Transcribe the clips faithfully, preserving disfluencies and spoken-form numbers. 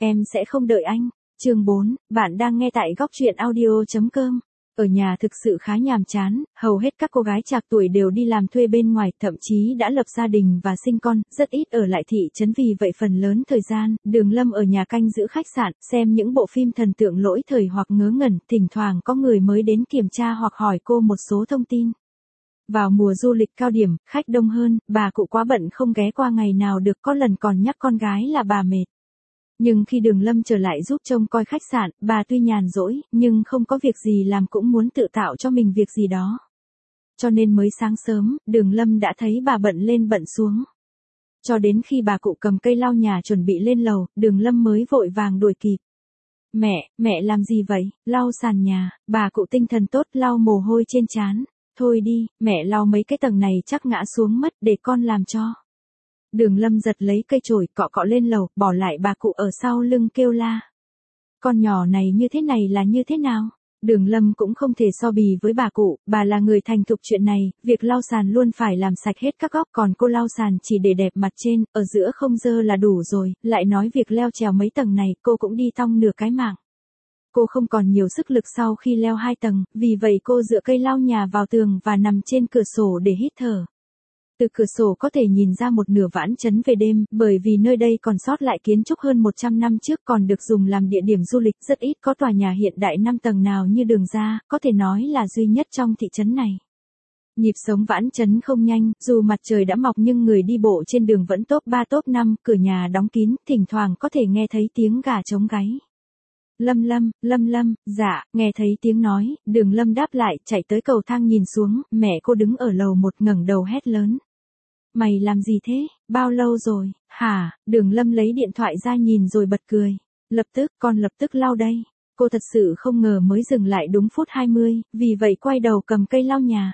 em sẽ không đợi anh. Chương bốn, bạn đang nghe tại góc truyện audio chấm com. Ở nhà thực sự khá nhàm chán, hầu hết các cô gái trạc tuổi đều đi làm thuê bên ngoài, thậm chí đã lập gia đình và sinh con, rất ít ở lại thị trấn, vì vậy phần lớn thời gian, Đường Lâm ở nhà canh giữ khách sạn, xem những bộ phim thần tượng lỗi thời hoặc ngớ ngẩn, thỉnh thoảng có người mới đến kiểm tra hoặc hỏi cô một số thông tin. Vào mùa du lịch cao điểm, khách đông hơn, bà cụ quá bận không ghé qua ngày nào được, có lần còn nhắc con gái là bà mệt. Nhưng khi Đường Lâm trở lại giúp trông coi khách sạn, bà tuy nhàn rỗi, nhưng không có việc gì làm cũng muốn tự tạo cho mình việc gì đó. Cho nên mới sáng sớm, Đường Lâm đã thấy bà bận lên bận xuống. Cho đến khi bà cụ cầm cây lau nhà chuẩn bị lên lầu, Đường Lâm mới vội vàng đuổi kịp. Mẹ, mẹ làm gì vậy? Lau sàn nhà. Bà cụ tinh thần tốt lau mồ hôi trên trán. Thôi đi, mẹ lau mấy cái tầng này chắc ngã xuống mất, để con làm cho. Đường Lâm giật lấy cây chổi cọ cọ lên lầu, bỏ lại bà cụ ở sau lưng kêu la. Con nhỏ này như thế này là như thế nào? Đường Lâm cũng không thể so bì với bà cụ, bà là người thành thục chuyện này, việc lau sàn luôn phải làm sạch hết các góc, còn cô lau sàn chỉ để đẹp mặt trên, ở giữa không dơ là đủ rồi, lại nói việc leo trèo mấy tầng này, cô cũng đi thong nửa cái mạng. Cô không còn nhiều sức lực sau khi leo hai tầng, vì vậy cô dựa cây lau nhà vào tường và nằm trên cửa sổ để hít thở. Từ cửa sổ có thể nhìn ra một nửa Vãn Chấn về đêm, bởi vì nơi đây còn sót lại kiến trúc hơn một trăm năm trước, còn được dùng làm địa điểm du lịch, rất ít có tòa nhà hiện đại năm tầng nào như Đường gia, có thể nói là duy nhất trong thị trấn này. Nhịp sống Vãn Chấn không nhanh, dù mặt trời đã mọc nhưng người đi bộ trên đường vẫn top ba top năm, cửa nhà đóng kín, thỉnh thoảng có thể nghe thấy tiếng gà trống gáy. Lâm Lâm, Lâm Lâm, dạ, nghe thấy tiếng nói, Đường Lâm đáp lại, chạy tới cầu thang nhìn xuống, mẹ cô đứng ở lầu một ngẩng đầu hét lớn. Mày làm gì thế, bao lâu rồi, hả? Đường Lâm lấy điện thoại ra nhìn rồi bật cười. Lập tức, con lập tức lau đây. Cô thật sự không ngờ mới dừng lại đúng phút hai mươi, vì vậy quay đầu cầm cây lau nhà.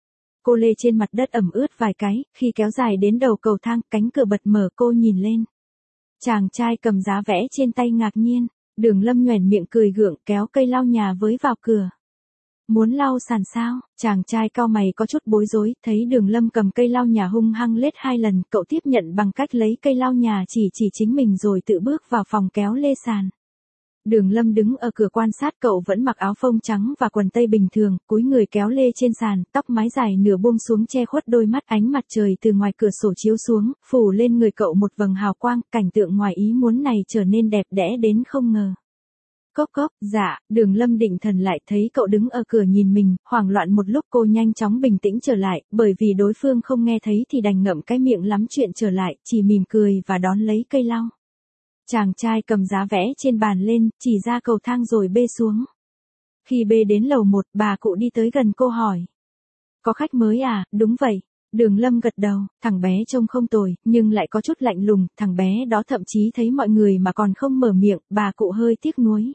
Cô lê trên mặt đất ẩm ướt vài cái, khi kéo dài đến đầu cầu thang, cánh cửa bật mở, cô nhìn lên. Chàng trai cầm giá vẽ trên tay ngạc nhiên. Đường Lâm nhoẻn miệng cười gượng, kéo cây lau nhà với vào cửa. Muốn lau sàn sao? Chàng trai cau mày có chút bối rối, thấy Đường Lâm cầm cây lau nhà hung hăng lết hai lần, cậu tiếp nhận bằng cách lấy cây lau nhà chỉ chỉ chính mình rồi tự bước vào phòng kéo lê sàn. Đường Lâm đứng ở cửa quan sát cậu vẫn mặc áo phông trắng và quần tây bình thường, cúi người kéo lê trên sàn, tóc mái dài nửa buông xuống che khuất đôi mắt, ánh mặt trời từ ngoài cửa sổ chiếu xuống, phủ lên người cậu một vầng hào quang, cảnh tượng ngoài ý muốn này trở nên đẹp đẽ đến không ngờ. Cốc cốc, dạ, Đường Lâm định thần lại thấy cậu đứng ở cửa nhìn mình, hoảng loạn một lúc cô nhanh chóng bình tĩnh trở lại, bởi vì đối phương không nghe thấy thì đành ngậm cái miệng lắm chuyện trở lại, chỉ mỉm cười và đón lấy cây lau. Chàng trai cầm giá vẽ trên bàn lên, chỉ ra cầu thang rồi bê xuống. Khi bê đến lầu một, bà cụ đi tới gần cô hỏi. Có khách mới à? Đúng vậy. Đường Lâm gật đầu, thằng bé trông không tồi, nhưng lại có chút lạnh lùng, thằng bé đó thậm chí thấy mọi người mà còn không mở miệng, bà cụ hơi tiếc nuối.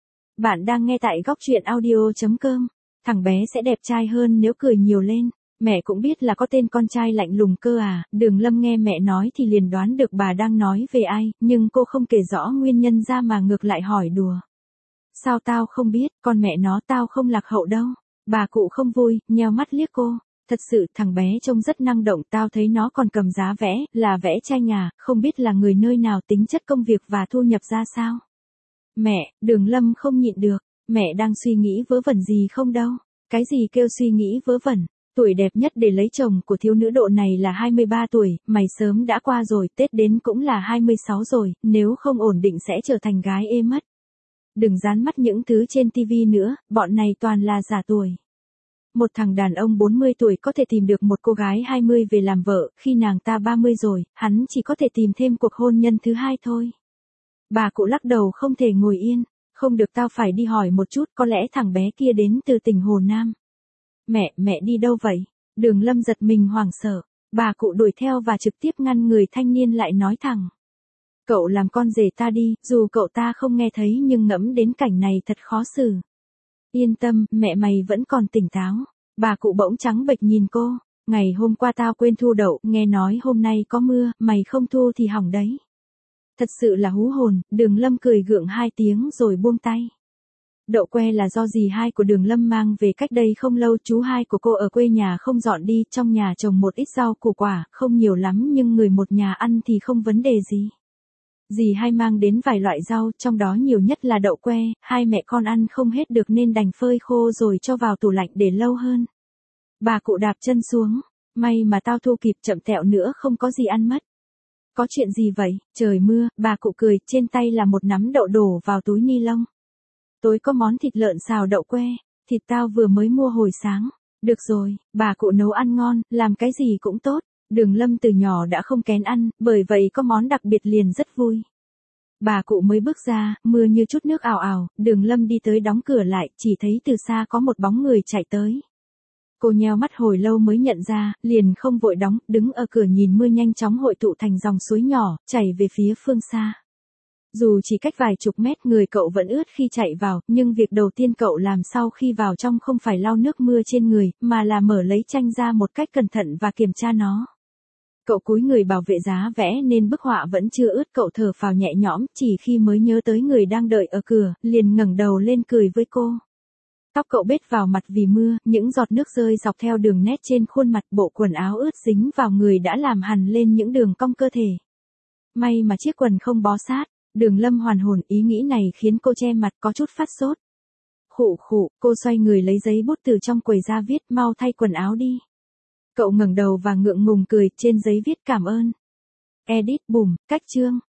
Bạn đang nghe tại góc truyện audio chấm com. Thằng bé sẽ đẹp trai hơn nếu cười nhiều lên. Mẹ cũng biết là có tên con trai lạnh lùng cơ à? Đường Lâm nghe mẹ nói thì liền đoán được bà đang nói về ai, nhưng cô không kể rõ nguyên nhân ra mà ngược lại hỏi đùa. Sao tao không biết, con mẹ nó tao không lạc hậu đâu. Bà cụ không vui, nheo mắt liếc cô. Thật sự, thằng bé trông rất năng động, tao thấy nó còn cầm giá vẽ, là vẽ tranh à, không biết là người nơi nào, tính chất công việc và thu nhập ra sao. Mẹ, Đường Lâm không nhịn được, mẹ đang suy nghĩ vớ vẩn gì không đâu. Cái gì kêu suy nghĩ vớ vẩn? Tuổi đẹp nhất để lấy chồng của thiếu nữ độ này là hai mươi ba tuổi, mày sớm đã qua rồi, Tết đến cũng là hai mươi sáu rồi, nếu không ổn định sẽ trở thành gái ê mất. Đừng dán mắt những thứ trên tivi nữa, bọn này toàn là giả tuổi. Một thằng đàn ông bốn mươi tuổi có thể tìm được một cô gái hai mươi về làm vợ, khi nàng ta ba mươi rồi, hắn chỉ có thể tìm thêm cuộc hôn nhân thứ hai thôi. Bà cụ lắc đầu không thể ngồi yên, không được, tao phải đi hỏi một chút, có lẽ thằng bé kia đến từ tỉnh Hồ Nam. Mẹ, mẹ đi đâu vậy? Đường Lâm giật mình hoảng sợ, bà cụ đuổi theo và trực tiếp ngăn người thanh niên lại nói thẳng. Cậu làm con rể ta đi, dù cậu ta không nghe thấy nhưng ngẫm đến cảnh này thật khó xử. Yên tâm, mẹ mày vẫn còn tỉnh táo. Bà cụ bỗng trắng bệch nhìn cô, ngày hôm qua tao quên thu đậu, nghe nói hôm nay có mưa, mày không thu thì hỏng đấy. Thật sự là hú hồn, Đường Lâm cười gượng hai tiếng rồi buông tay. Đậu que là do dì hai của Đường Lâm mang về cách đây không lâu, chú hai của cô ở quê nhà không dọn đi, trong nhà trồng một ít rau củ quả, không nhiều lắm nhưng người một nhà ăn thì không vấn đề gì. Dì hai mang đến vài loại rau, trong đó nhiều nhất là đậu que, hai mẹ con ăn không hết được nên đành phơi khô rồi cho vào tủ lạnh để lâu hơn. Bà cụ đạp chân xuống, may mà tao thu kịp, chậm tẹo nữa không có gì ăn mất. Có chuyện gì vậy, trời mưa, bà cụ cười, trên tay là một nắm đậu đổ vào túi ni lông. Tối có món thịt lợn xào đậu que, thịt tao vừa mới mua hồi sáng. Được rồi, bà cụ nấu ăn ngon, làm cái gì cũng tốt. Đường Lâm từ nhỏ đã không kén ăn, bởi vậy có món đặc biệt liền rất vui. Bà cụ mới bước ra, mưa như chút nước ào ào, Đường Lâm đi tới đóng cửa lại, chỉ thấy từ xa có một bóng người chạy tới. Cô nheo mắt hồi lâu mới nhận ra, liền không vội đóng, đứng ở cửa nhìn mưa nhanh chóng hội tụ thành dòng suối nhỏ, chảy về phía phương xa. Dù chỉ cách vài chục mét, người cậu vẫn ướt khi chạy vào, nhưng việc đầu tiên cậu làm sau khi vào trong không phải lau nước mưa trên người, mà là mở lấy tranh ra một cách cẩn thận và kiểm tra nó. Cậu cúi người bảo vệ giá vẽ nên bức họa vẫn chưa ướt, cậu thở phào nhẹ nhõm, chỉ khi mới nhớ tới người đang đợi ở cửa, liền ngẩng đầu lên cười với cô. Tóc cậu bết vào mặt vì mưa, những giọt nước rơi dọc theo đường nét trên khuôn mặt, bộ quần áo ướt dính vào người đã làm hằn lên những đường cong cơ thể. May mà chiếc quần không bó sát. Đường Lâm hoàn hồn, ý nghĩ này khiến cô che mặt, có chút phát sốt. Khụ khụ, cô xoay người lấy giấy bút từ trong quầy ra viết, mau thay quần áo đi. Cậu ngẩng đầu và ngượng ngùng cười, trên giấy viết cảm ơn. Edit bùm, cách chương.